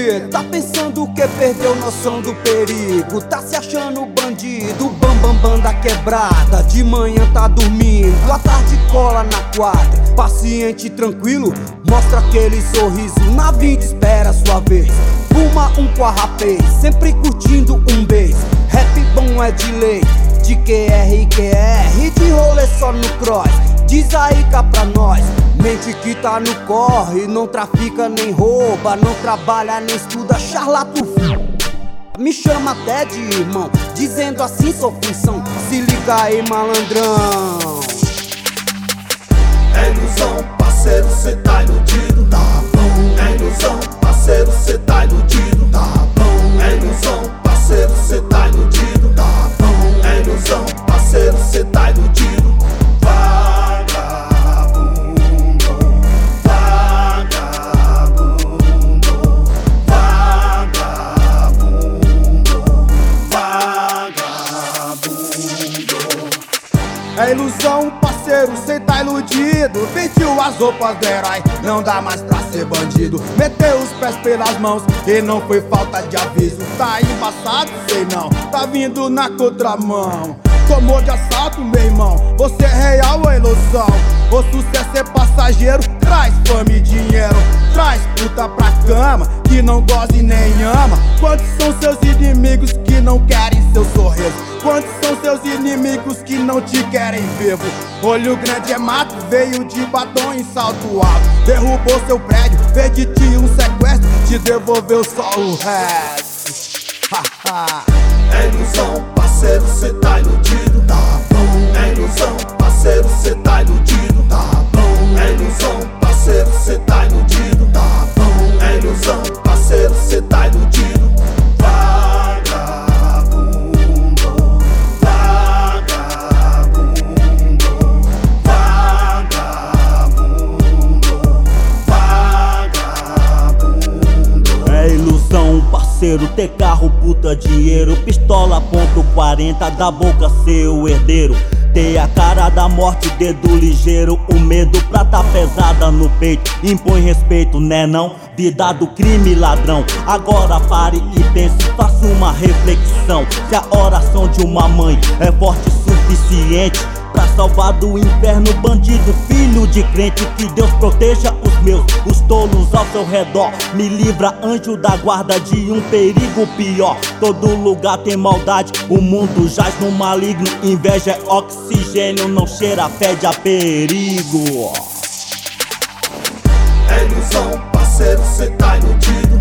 iludido, tá pensando que perdeu noção do perigo. Tá se achando bandido, bam da quebrada. De manhã tá dormindo, à tarde cola na quadra. Paciente e tranquilo, mostra aquele sorriso. Na vida espera sua vez, fuma um com a rapaz, sempre curtindo um beijo. Rap bom é de lei, de QR e QR, de rolê só no cross. Diz aí cá pra nós, mente que tá no corre, não trafica nem rouba, não trabalha nem estuda, charlato. Me chama até de irmão, dizendo assim sou função. Se liga aí, malandrão. É ilusão, parceiro, cê tá iludido. Tá bom. É ilusão, parceiro, cê tá iludido. Tá bom. É ilusão, parceiro, cê tá iludido. Tá bom. É ilusão, parceiro, cê tá iludido. Vagabundo, vagabundo, vagabundo, vagabundo. É ilusão, parceiro, cê tá iludido. Vestiu as roupas do herói, não dá mais pra ser bandido. Meteu os pés pelas mãos e não foi falta de aviso. Tá embaçado, sei não, tá vindo na contramão. Tomou de assalto, meu irmão, você é real ou ilusão? O sucesso é passageiro, traz fama e dinheiro. Traz puta pra cama, que não goza e nem ama. Quantos são seus inimigos que não querem seu sorriso? Quantos são seus inimigos que não te querem vivo? Olho grande é mato, veio de batom em salto alto. Derrubou seu prédio, fez de ti um sequestro, te devolveu só o resto. É ilusão, parceiro, cê tá iludido. Tá bom. É ilusão, parceiro, cê tá iludido. Tá bom. É ilusão, parceiro, cê tá iludido. Tá bom. É ilusão, parceiro, cê tá iludido. Vagabundo, vagabundo, vagabundo, vagabundo. É ilusão, parceiro, ter carro, puta, dinheiro, pistola, ponto 40, da boca seu herdeiro. Ter a cara da morte, dedo ligeiro, o medo, prata pesada no peito. Impõe respeito, né não? Vida do crime, ladrão. Agora pare e pense, faça uma reflexão. Se a oração de uma mãe é forte o suficiente pra salvar do inferno bandido, filho de crente. Que Deus proteja os meus, os tolos ao seu redor. Me livra, anjo da guarda, de um perigo pior. Todo lugar tem maldade, o mundo jaz no maligno. Inveja é oxigênio, não cheira, fede a perigo. É ilusão, parceiro, cê tá iludido.